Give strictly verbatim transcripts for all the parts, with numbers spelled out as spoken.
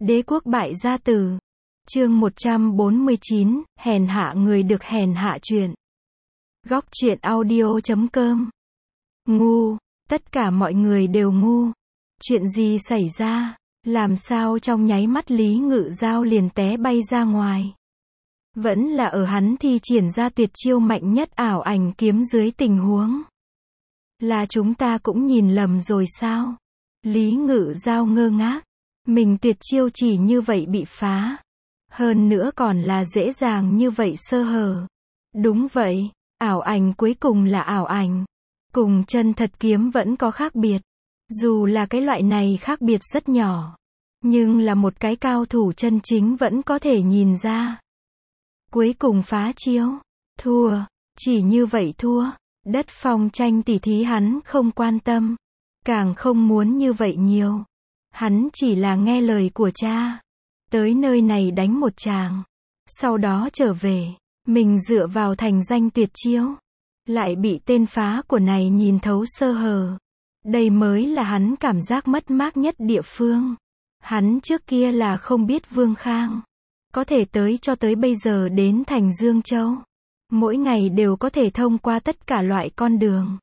Đế quốc bại gia tử. Chương một trăm bốn mươi chín, hèn hạ người được hèn hạ chuyện. Góc truyện audio chấm com. Ngu, tất cả mọi người đều ngu. Chuyện gì xảy ra? Làm sao trong nháy mắt Lý Ngự Giao liền té bay ra ngoài? Vẫn là ở hắn thi triển ra tuyệt chiêu mạnh nhất ảo ảnh kiếm dưới tình huống. Là chúng ta cũng nhìn lầm rồi sao? Lý Ngự Giao ngơ ngác. Mình tuyệt chiêu chỉ như vậy bị phá. Hơn nữa còn là dễ dàng như vậy sơ hở. Đúng vậy, ảo ảnh cuối cùng là ảo ảnh. Cùng chân thật kiếm vẫn có khác biệt. Dù là cái loại này khác biệt rất nhỏ. Nhưng là một cái cao thủ chân chính vẫn có thể nhìn ra. Cuối cùng phá chiêu. Thua. Chỉ như vậy thua. Đất phong tranh tỉ thí hắn không quan tâm. Càng không muốn như vậy nhiều. Hắn chỉ là nghe lời của cha. Tới nơi này đánh một tràng. Sau đó trở về. Mình dựa vào thành danh tuyệt chiêu. Lại bị tên phá của này nhìn thấu sơ hở. Đây mới là hắn cảm giác mất mát nhất địa phương. Hắn trước kia là không biết Vương Khang. Có thể tới cho tới bây giờ đến thành Dương Châu. Mỗi ngày đều có thể thông qua tất cả loại con đường.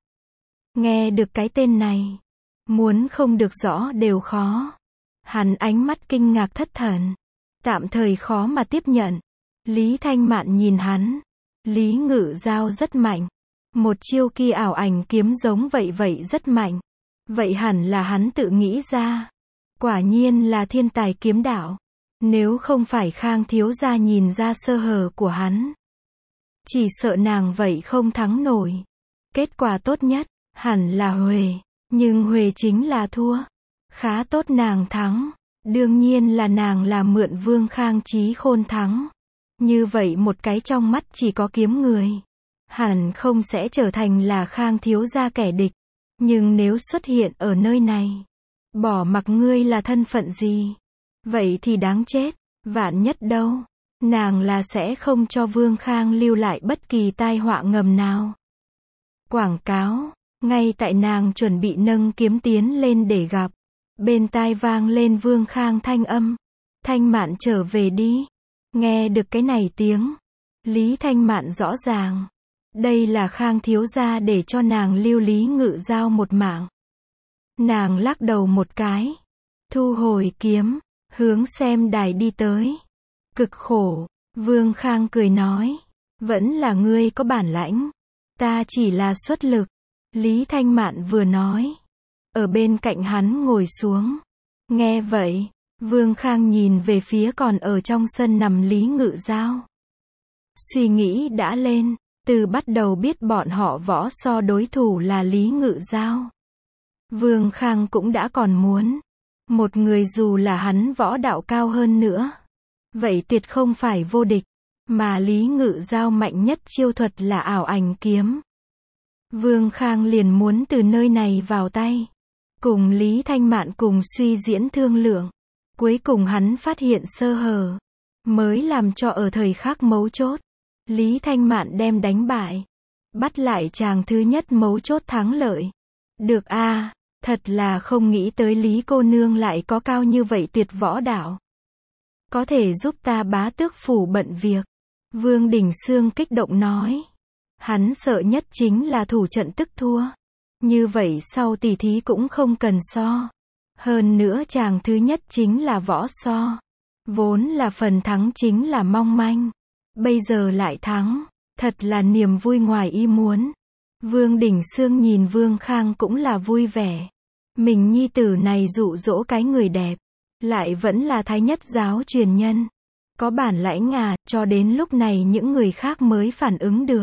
Nghe được cái tên này. Muốn không được rõ đều khó. Hắn ánh mắt kinh ngạc thất thần. Tạm thời khó mà tiếp nhận. Lý Thanh Mạn nhìn hắn. Lý Ngự Giao rất mạnh. Một chiêu kia ảo ảnh kiếm giống vậy vậy rất mạnh. Vậy hẳn là hắn tự nghĩ ra. Quả nhiên là thiên tài kiếm đạo. Nếu không phải Khang thiếu gia nhìn ra sơ hở của hắn. Chỉ sợ nàng vậy không thắng nổi. Kết quả tốt nhất, hẳn là Huệ. Nhưng Huệ chính là thua. Khá tốt nàng thắng. Đương nhiên là nàng là mượn Vương Khang trí khôn thắng. Như vậy một cái trong mắt chỉ có kiếm người. Hẳn không sẽ trở thành là Khang thiếu gia kẻ địch. Nhưng nếu xuất hiện ở nơi này. Bỏ mặc ngươi là thân phận gì. Vậy thì đáng chết. Vạn nhất đâu. Nàng là sẽ không cho Vương Khang lưu lại bất kỳ tai họa ngầm nào. Quảng cáo. Ngay tại nàng chuẩn bị nâng kiếm tiến lên để gặp. Bên tai vang lên Vương Khang thanh âm. Thanh Mạn trở về đi. Nghe được cái này tiếng. Lý Thanh Mạn rõ ràng. Đây là Khang thiếu gia để cho nàng lưu Lý Ngự Giao một mạng. Nàng lắc đầu một cái. Thu hồi kiếm. Hướng xem đài đi tới. Cực khổ. Vương Khang cười nói. Vẫn là ngươi có bản lãnh. Ta chỉ là xuất lực. Lý Thanh Mạn vừa nói. Ở bên cạnh hắn ngồi xuống. Nghe vậy. Vương Khang nhìn về phía còn ở trong sân nằm Lý Ngự Giao. Suy nghĩ đã lên. Từ bắt đầu biết bọn họ võ so đối thủ là Lý Ngự Giao. Vương Khang cũng đã còn muốn. Một người dù là hắn võ đạo cao hơn nữa. Vậy tuyệt không phải vô địch. Mà Lý Ngự Giao mạnh nhất chiêu thuật là ảo ảnh kiếm. Vương Khang liền muốn từ nơi này vào tay. Cùng Lý Thanh Mạn cùng suy diễn thương lượng. Cuối cùng hắn phát hiện sơ hở. Mới làm cho ở thời khắc mấu chốt. Lý Thanh Mạn đem đánh bại. Bắt lại chàng thứ nhất mấu chốt thắng lợi. Được a à, thật là không nghĩ tới Lý cô nương lại có cao như vậy tuyệt võ đạo. Có thể giúp ta bá tước phủ bận việc. Vương Đình Xương kích động nói. Hắn sợ nhất chính là thủ trận tức thua. Như vậy sau tỷ thí cũng không cần so. Hơn nữa chàng thứ nhất chính là võ so. Vốn là phần thắng chính là mong manh. Bây giờ lại thắng. Thật là niềm vui ngoài ý muốn. Vương Đình Xương nhìn Vương Khang cũng là vui vẻ. Mình nhi tử này dụ dỗ cái người đẹp. Lại vẫn là thái nhất giáo truyền nhân. Có bản lãnh à, cho đến lúc này những người khác mới phản ứng được.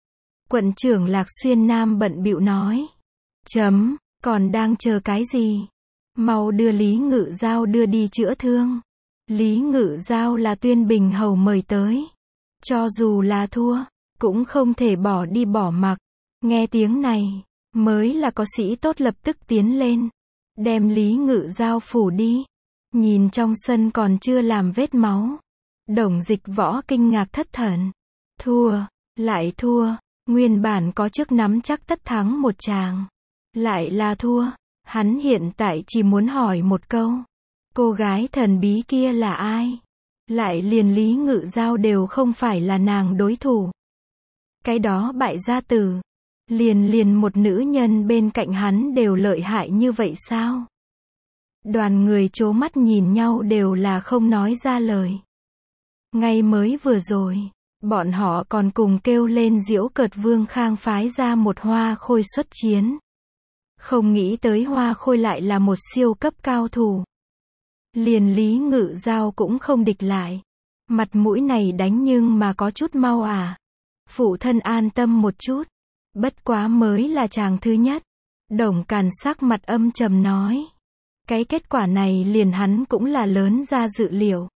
Quận trưởng Lạc Xuyên Nam bận bịu nói. Chấm, còn đang chờ cái gì? Mau đưa Lý Ngự Giao đưa đi chữa thương. Lý Ngự Giao là Tuyên Bình Hầu mời tới. Cho dù là thua, cũng không thể bỏ đi bỏ mặc. Nghe tiếng này, mới là có sĩ tốt lập tức tiến lên. Đem Lý Ngự Giao phủ đi. Nhìn trong sân còn chưa làm vết máu. Đồng Dịch Võ kinh ngạc thất thần. Thua, lại thua. Nguyên bản có chức nắm chắc tất thắng một tràng. Lại là thua. Hắn hiện tại chỉ muốn hỏi một câu. Cô gái thần bí kia là ai? Lại liền Lý Ngự Giao đều không phải là nàng đối thủ. Cái đó bại gia tử. Liền liền một nữ nhân bên cạnh hắn đều lợi hại như vậy sao? Đoàn người trố mắt nhìn nhau đều là không nói ra lời. Ngay mới vừa rồi, bọn họ còn cùng kêu lên giễu cợt Vương Khang phái ra một Hoa Khôi xuất chiến. Không nghĩ tới Hoa Khôi lại là một siêu cấp cao thủ. Liền Lý Ngự Giao cũng không địch lại. Mặt mũi này đánh nhưng mà có chút mau à. Phụ thân an tâm một chút. Bất quá mới là chàng thứ nhất. Đồng Càn sắc mặt âm trầm nói. Cái kết quả này liền hắn cũng là lớn ra dự liệu.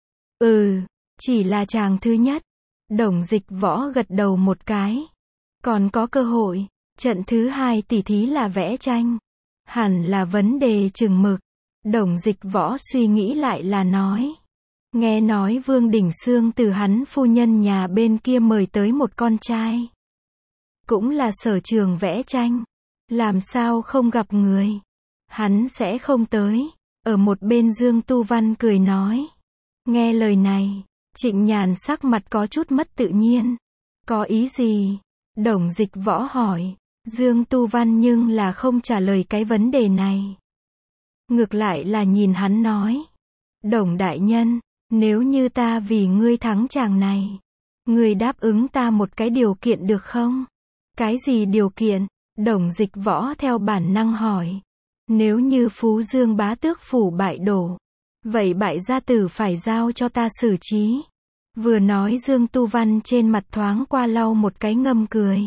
Ừ, chỉ là chàng thứ nhất. Đồng Dịch Võ gật đầu một cái. Còn có cơ hội. Trận thứ hai tỉ thí là vẽ tranh. Hẳn là vấn đề chừng mực. Đồng Dịch Võ suy nghĩ lại là nói. Nghe nói Vương Đình Xương từ hắn phu nhân nhà bên kia mời tới một con trai. Cũng là sở trường vẽ tranh. Làm sao không gặp người. Hắn sẽ không tới. Ở một bên Dương Tu Văn cười nói. Nghe lời này, Trịnh Nhàn sắc mặt có chút mất tự nhiên. Có ý gì? Đồng Dịch Võ hỏi. Dương Tu Văn nhưng là không trả lời cái vấn đề này. Ngược lại là nhìn hắn nói. Đồng đại nhân, nếu như ta vì ngươi thắng chàng này, ngươi đáp ứng ta một cái điều kiện được không? Cái gì điều kiện? Đồng Dịch Võ theo bản năng hỏi. Nếu như Phú Dương bá tước phủ bại đổ, vậy bại gia tử phải giao cho ta xử trí. Vừa nói Dương Tu Văn trên mặt thoáng qua lau một cái ngâm cười.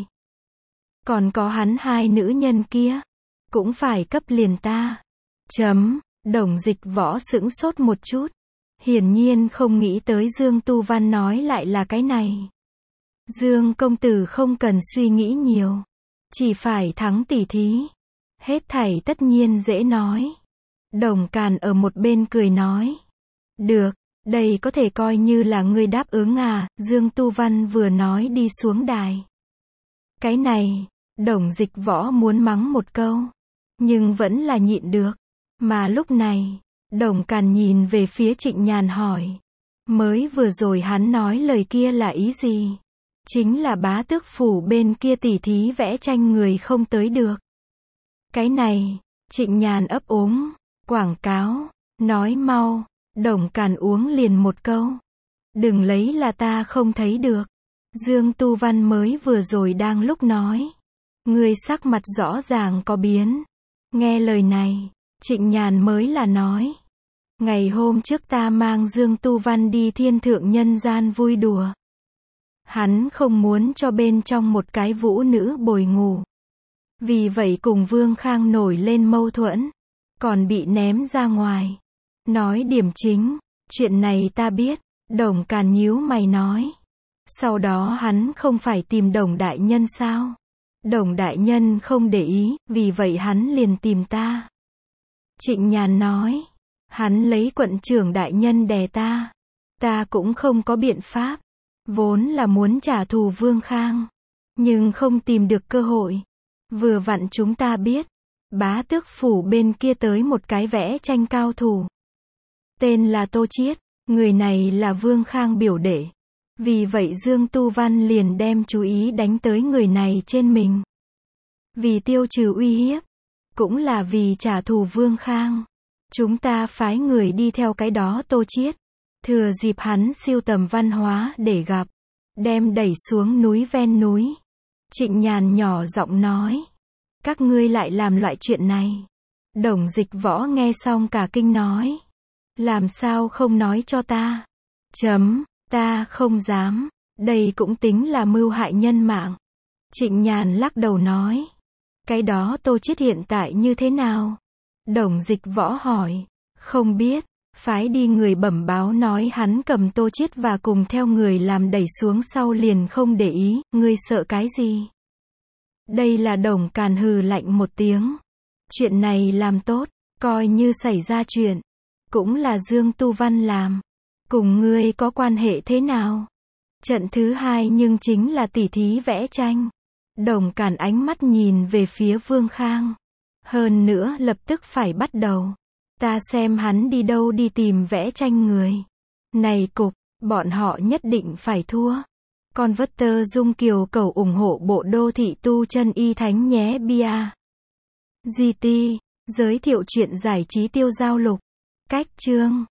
Còn có hắn hai nữ nhân kia, cũng phải cấp liền ta. Chấm, Đồng Dịch Võ sững sốt một chút. Hiển nhiên không nghĩ tới Dương Tu Văn nói lại là cái này. Dương công tử không cần suy nghĩ nhiều. Chỉ phải thắng tỉ thí. Hết thảy tất nhiên dễ nói. Đồng Càn ở một bên cười nói. Được, đây có thể coi như là ngươi đáp ứng à, Dương Tu Văn vừa nói đi xuống đài. Cái này, Đồng Dịch Võ muốn mắng một câu. Nhưng vẫn là nhịn được. Mà lúc này, Đồng Càn nhìn về phía Trịnh Nhàn hỏi. Mới vừa rồi hắn nói lời kia là ý gì? Chính là bá tước phủ bên kia tỉ thí vẽ tranh người không tới được. Cái này, Trịnh Nhàn ấp úng, quảng cáo, nói mau. Đồng Càn uống liền một câu. Đừng lấy là ta không thấy được. Dương Tu Văn mới vừa rồi đang lúc nói. Người sắc mặt rõ ràng có biến. Nghe lời này, Trịnh Nhàn mới là nói. Ngày hôm trước ta mang Dương Tu Văn đi thiên thượng nhân gian vui đùa. Hắn không muốn cho bên trong một cái vũ nữ bồi ngủ. Vì vậy cùng Vương Khang nổi lên mâu thuẫn. Còn bị ném ra ngoài. Nói điểm chính, chuyện này ta biết. Đồng Càn nhíu mày nói. Sau đó hắn không phải tìm Đồng đại nhân sao? Đồng đại nhân không để ý, vì vậy hắn liền tìm ta. Trịnh Nhàn nói. Hắn lấy quận trưởng đại nhân đè ta. Ta cũng không có biện pháp. Vốn là muốn trả thù Vương Khang. Nhưng không tìm được cơ hội. Vừa vặn chúng ta biết. Bá tước phủ bên kia tới một cái vẽ tranh cao thủ. Tên là Tô Chiết. Người này là Vương Khang biểu đệ. Vì vậy Dương Tu Văn liền đem chú ý đánh tới người này trên mình. Vì tiêu trừ uy hiếp. Cũng là vì trả thù Vương Khang. Chúng ta phái người đi theo cái đó Tô Chiết. Thừa dịp hắn siêu tầm văn hóa để gặp. Đem đẩy xuống núi ven núi. Trịnh Nhàn nhỏ giọng nói. Các ngươi lại làm loại chuyện này. Đồng Dịch Võ nghe xong cả kinh nói. Làm sao không nói cho ta? Chấm, ta không dám. Đây cũng tính là mưu hại nhân mạng. Trịnh Nhàn lắc đầu nói. Cái đó Tô Chiết hiện tại như thế nào? Đồng Dịch Võ hỏi. Không biết. Phái đi người bẩm báo nói hắn cầm Tô Chiết và cùng theo người làm đẩy xuống sau liền không để ý. Ngươi sợ cái gì? Đây là Đồng Càn hừ lạnh một tiếng. Chuyện này làm tốt. Coi như xảy ra chuyện. Cũng là Dương Tu Văn làm. Cùng ngươi có quan hệ thế nào? Trận thứ hai nhưng chính là tỉ thí vẽ tranh. Đồng Càn ánh mắt nhìn về phía Vương Khang. Hơn nữa lập tức phải bắt đầu. Ta xem hắn đi đâu đi tìm vẽ tranh người. Này cục, bọn họ nhất định phải thua. Con vất tơ Dung Kiều cầu ủng hộ bộ đô thị tu chân y thánh nhé bia. giê tê, giới thiệu chuyện giải trí tiêu giao lục. Cách chương